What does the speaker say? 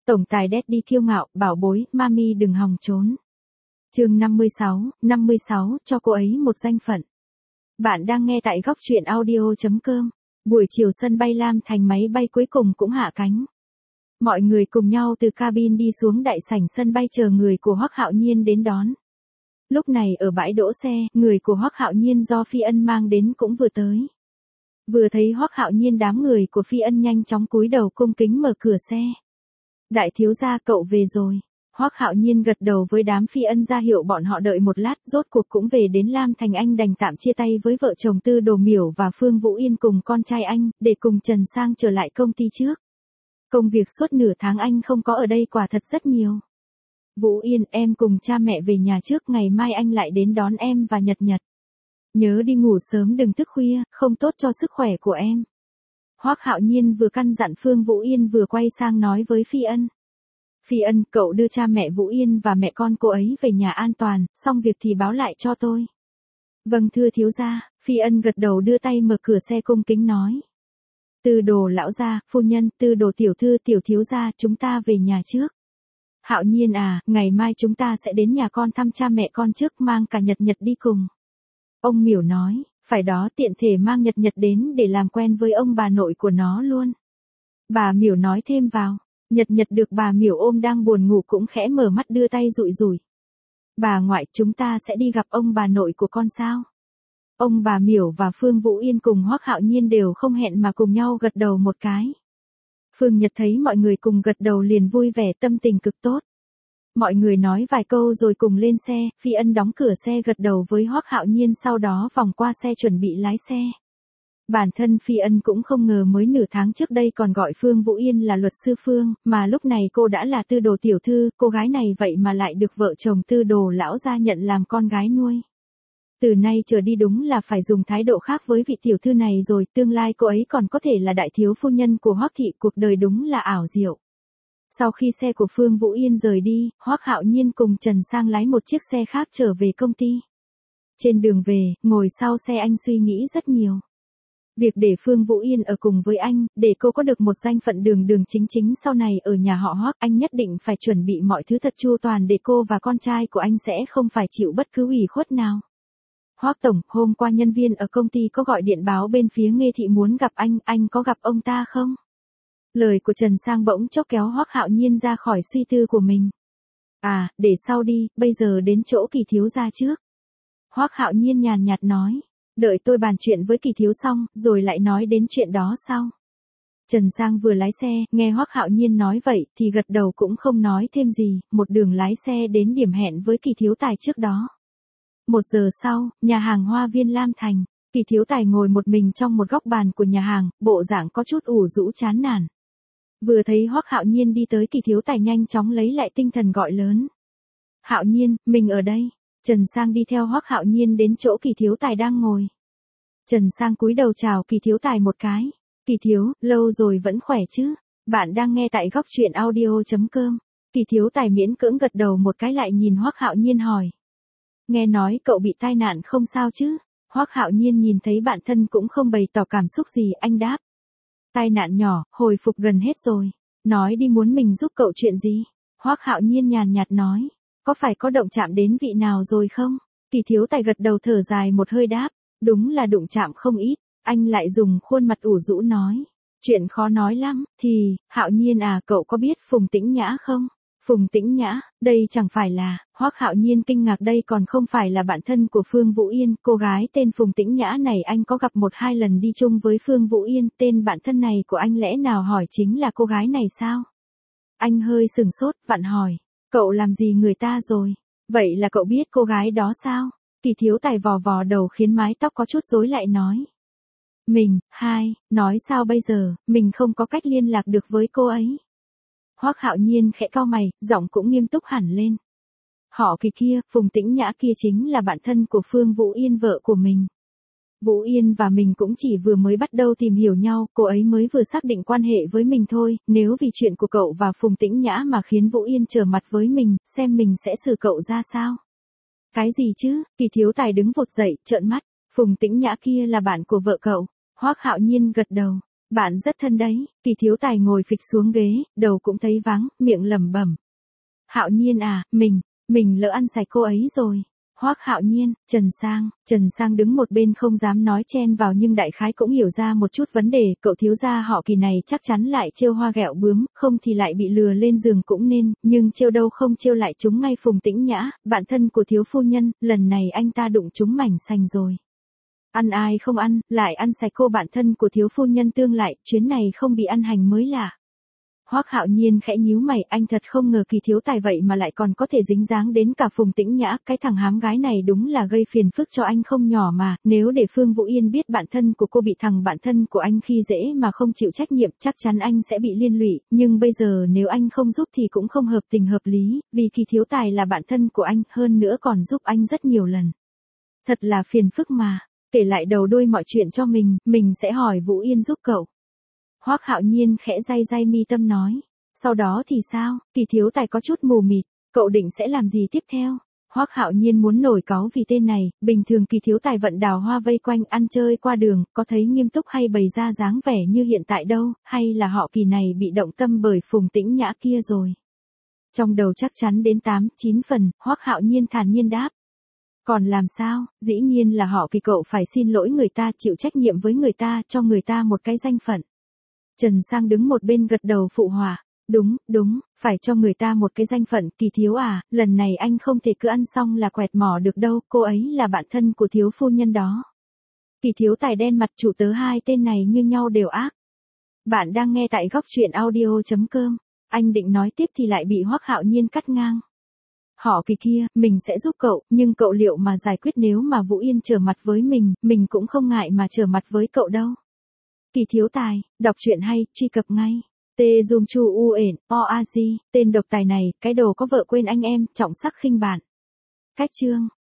Tổng tài Daddy kiêu ngạo, bảo bối, mami đừng hòng trốn. Chương 56, cho cô ấy một danh phận. Bạn đang nghe tại góc truyện audio.com. Buổi chiều sân bay Lam Thành máy bay cuối cùng cũng hạ cánh. Mọi người cùng nhau từ cabin đi xuống đại sảnh sân bay chờ người của Hoắc Hạo Nhiên đến đón. Lúc này ở bãi đỗ xe, người của Hoắc Hạo Nhiên do Phi Ân mang đến cũng vừa tới. Vừa thấy Hoắc Hạo Nhiên, đám người của Phi Ân nhanh chóng cúi đầu cung kính mở cửa xe. Đại thiếu gia, cậu về rồi. Hoắc Hạo Nhiên gật đầu với đám Phi Ân ra hiệu bọn họ đợi một lát, rốt cuộc cũng về đến Lam Thành. Anh đành tạm chia tay với vợ chồng Tư Đồ Miểu và Phương Vũ Yên cùng con trai anh, để cùng Trần Sang trở lại công ty trước. Công việc suốt nửa tháng anh không có ở đây quả thật rất nhiều. Vũ Yên, em cùng cha mẹ về nhà trước, ngày mai anh lại đến đón em và Nhật Nhật. Nhớ đi ngủ sớm đừng thức khuya, không tốt cho sức khỏe của em. Hoắc Hạo Nhiên vừa căn dặn Phương Vũ Yên vừa quay sang nói với Phi Ân. Phi Ân, cậu đưa cha mẹ Vũ Yên và mẹ con cô ấy về nhà an toàn, xong việc thì báo lại cho tôi. Vâng thưa thiếu gia. Phi Ân gật đầu đưa tay mở cửa xe cung kính nói. Tư Đồ lão gia, phu nhân, Tư Đồ tiểu thư, tiểu thiếu gia, chúng ta về nhà trước. Hạo Nhiên à, ngày mai chúng ta sẽ đến nhà con thăm cha mẹ con trước, mang cả Nhật Nhật đi cùng. Ông Miểu nói, phải đó, tiện thể mang Nhật Nhật đến để làm quen với ông bà nội của nó luôn. Bà Miểu nói thêm vào. Nhật Nhật được bà Miểu ôm đang buồn ngủ cũng khẽ mở mắt đưa tay dụi dụi. Bà ngoại, chúng ta sẽ đi gặp ông bà nội của con sao? Ông bà Miểu và Phương Vũ Yên cùng Hoắc Hạo Nhiên đều không hẹn mà cùng nhau gật đầu một cái. Phương Nhật thấy mọi người cùng gật đầu liền vui vẻ, tâm tình cực tốt. Mọi người nói vài câu rồi cùng lên xe, Phi Ân đóng cửa xe gật đầu với Hoắc Hạo Nhiên, sau đó vòng qua xe chuẩn bị lái xe. Bản thân Phi Ân cũng không ngờ mới nửa tháng trước đây còn gọi Phương Vũ Yên là luật sư Phương, mà lúc này cô đã là Tư Đồ tiểu thư, cô gái này vậy mà lại được vợ chồng Tư Đồ lão gia nhận làm con gái nuôi. Từ nay trở đi đúng là phải dùng thái độ khác với vị tiểu thư này rồi, tương lai cô ấy còn có thể là đại thiếu phu nhân của Hoắc thị, cuộc đời đúng là ảo diệu. Sau khi xe của Phương Vũ Yên rời đi, Hoắc Hạo Nhiên cùng Trần Sang lái một chiếc xe khác trở về công ty. Trên đường về, ngồi sau xe anh suy nghĩ rất nhiều. Việc để Phương Vũ Yên ở cùng với anh, để cô có được một danh phận đường đường chính chính sau này ở nhà họ Hoắc, anh nhất định phải chuẩn bị mọi thứ thật chu toàn để cô và con trai của anh sẽ không phải chịu bất cứ ủy khuất nào. Hoắc tổng, hôm qua nhân viên ở công ty có gọi điện báo bên phía Nghê thị muốn gặp anh có gặp ông ta không? Lời của Trần Sang bỗng chốc kéo Hoắc Hạo Nhiên ra khỏi suy tư của mình. À, để sau đi, bây giờ đến chỗ Kỳ thiếu gia trước. Hoắc Hạo Nhiên nhàn nhạt nói. Đợi tôi bàn chuyện với Kỳ thiếu xong, rồi lại nói đến chuyện đó sau. Trần Sang vừa lái xe, nghe Hoắc Hạo Nhiên nói vậy, thì gật đầu cũng không nói thêm gì, một đường lái xe đến điểm hẹn với Kỳ thiếu tài trước đó. 1 giờ sau, nhà hàng Hoa Viên Lam Thành, Kỳ thiếu tài ngồi một mình trong một góc bàn của nhà hàng, bộ dạng có chút ủ rũ chán nản. Vừa thấy Hoắc Hạo Nhiên đi tới, Kỳ thiếu tài nhanh chóng lấy lại tinh thần gọi lớn. Hạo Nhiên, mình ở đây. Trần Sang đi theo Hoắc Hạo Nhiên đến chỗ Kỳ thiếu tài đang ngồi. Trần Sang cúi đầu chào Kỳ thiếu tài một cái. Kỳ thiếu, lâu rồi vẫn khỏe chứ? Bạn đang nghe tại góc truyện audio.com. Kỳ thiếu tài miễn cưỡng gật đầu một cái, lại nhìn Hoắc Hạo Nhiên hỏi. Nghe nói cậu bị tai nạn không sao chứ? Hoắc Hạo Nhiên nhìn thấy bạn thân cũng không bày tỏ cảm xúc gì, anh đáp. Tai nạn nhỏ, hồi phục gần hết rồi. Nói đi, muốn mình giúp cậu chuyện gì? Hoắc Hạo Nhiên nhàn nhạt nói. Có phải có động chạm đến vị nào rồi không? Kỳ thiếu tài gật đầu thở dài một hơi đáp. Đúng là đụng chạm không ít. Anh lại dùng khuôn mặt ủ rũ nói. Chuyện khó nói lắm. Thì, Hạo Nhiên à, cậu có biết Phùng Tĩnh Nhã không? Phùng Tĩnh Nhã, đây chẳng phải là. Hoắc Hạo Nhiên kinh ngạc, đây còn không phải là bạn thân của Phương Vũ Yên. Cô gái tên Phùng Tĩnh Nhã này anh có gặp 1-2 lần đi chung với Phương Vũ Yên. Tên bạn thân này của anh lẽ nào hỏi chính là cô gái này sao? Anh hơi sừng sốt, vặn hỏi. Cậu làm gì người ta rồi? Vậy là cậu biết cô gái đó sao? Kỳ thiếu tài vò vò đầu khiến mái tóc có chút rối lại nói. Nói sao bây giờ, mình không có cách liên lạc được với cô ấy. Hoắc Hạo Nhiên khẽ cau mày, giọng cũng nghiêm túc hẳn lên. Họ Kỳ kia, Phùng Tĩnh Nhã kia chính là bạn thân của Phương Vũ Yên, vợ của mình. Vũ Yên và mình cũng chỉ vừa mới bắt đầu tìm hiểu nhau, cô ấy mới vừa xác định quan hệ với mình thôi, nếu vì chuyện của cậu và Phùng Tĩnh Nhã mà khiến Vũ Yên trở mặt với mình, xem mình sẽ xử cậu ra sao. Cái gì chứ? Kỳ thiếu tài đứng vụt dậy, trợn mắt. Phùng Tĩnh Nhã kia là bạn của vợ cậu. Hoắc Hạo Nhiên gật đầu. Bạn rất thân đấy, Kỳ thiếu tài ngồi phịch xuống ghế, đầu cũng thấy vắng, miệng lẩm bẩm. Hạo Nhiên à, mình lỡ ăn sạch cô ấy rồi. Hoắc Hạo Nhiên, Trần Sang đứng một bên không dám nói chen vào nhưng đại khái cũng hiểu ra một chút vấn đề, cậu thiếu gia họ Kỳ này chắc chắn lại trêu hoa ghẹo bướm, không thì lại bị lừa lên giường cũng nên, nhưng trêu đâu không trêu lại trúng ngay Phùng Tĩnh Nhã, bạn thân của thiếu phu nhân, lần này anh ta đụng trúng mảnh sành rồi. Ăn ai không ăn, lại ăn sạch cô bạn thân của thiếu phu nhân tương lại, chuyến này không bị ăn hành mới lạ. Hoắc Hạo Nhiên khẽ nhíu mày, anh thật không ngờ Kỳ thiếu tài vậy mà lại còn có thể dính dáng đến cả Phùng Tĩnh Nhã, cái thằng hám gái này đúng là gây phiền phức cho anh không nhỏ mà, nếu để Phương Vũ Yên biết bạn thân của cô bị thằng bạn thân của anh khi dễ mà không chịu trách nhiệm, chắc chắn anh sẽ bị liên lụy, nhưng bây giờ nếu anh không giúp thì cũng không hợp tình hợp lý, vì Kỳ thiếu tài là bạn thân của anh, hơn nữa còn giúp anh rất nhiều lần. Thật là phiền phức mà, kể lại đầu đuôi mọi chuyện cho mình sẽ hỏi Vũ Yên giúp cậu. Hoắc Hạo Nhiên khẽ day mi tâm nói. Sau đó thì sao? Kỳ thiếu tài có chút mù mịt. Cậu định sẽ làm gì tiếp theo? Hoắc Hạo Nhiên muốn nổi cáu vì tên này. Bình thường Kỳ thiếu tài vận đào hoa vây quanh ăn chơi qua đường, có thấy nghiêm túc hay bày ra dáng vẻ như hiện tại đâu, hay là họ Kỳ này bị động tâm bởi Phùng Tĩnh Nhã kia rồi. Trong đầu chắc chắn đến 8-9 phần, Hoắc Hạo Nhiên thản nhiên đáp. Còn làm sao, dĩ nhiên là họ Kỳ, cậu phải xin lỗi người ta, chịu trách nhiệm với người ta, cho người ta một cái danh phận. Trần Sang đứng một bên gật đầu phụ họa. Đúng, phải cho người ta một cái danh phận. Kỳ thiếu à, lần này anh không thể cứ ăn xong là quẹt mỏ được đâu, cô ấy là bạn thân của thiếu phu nhân đó. Kỳ thiếu tài đen mặt, chủ tớ hai tên này như nhau đều ác. Bạn đang nghe tại góc truyện audio.com. Anh định nói tiếp thì lại bị Hoắc Hạo Nhiên cắt ngang. Họ Kỳ kia, mình sẽ giúp cậu, nhưng cậu liệu mà giải quyết nếu mà Vũ Yên trở mặt với mình cũng không ngại mà trở mặt với cậu đâu. Kỳ thiếu tài, đọc truyện hay, truy cập ngay. Tê Dung Chu U ển, O-A-G, tên độc tài này, cái đồ có vợ quên anh em, trọng sắc khinh bạn. Cách chương.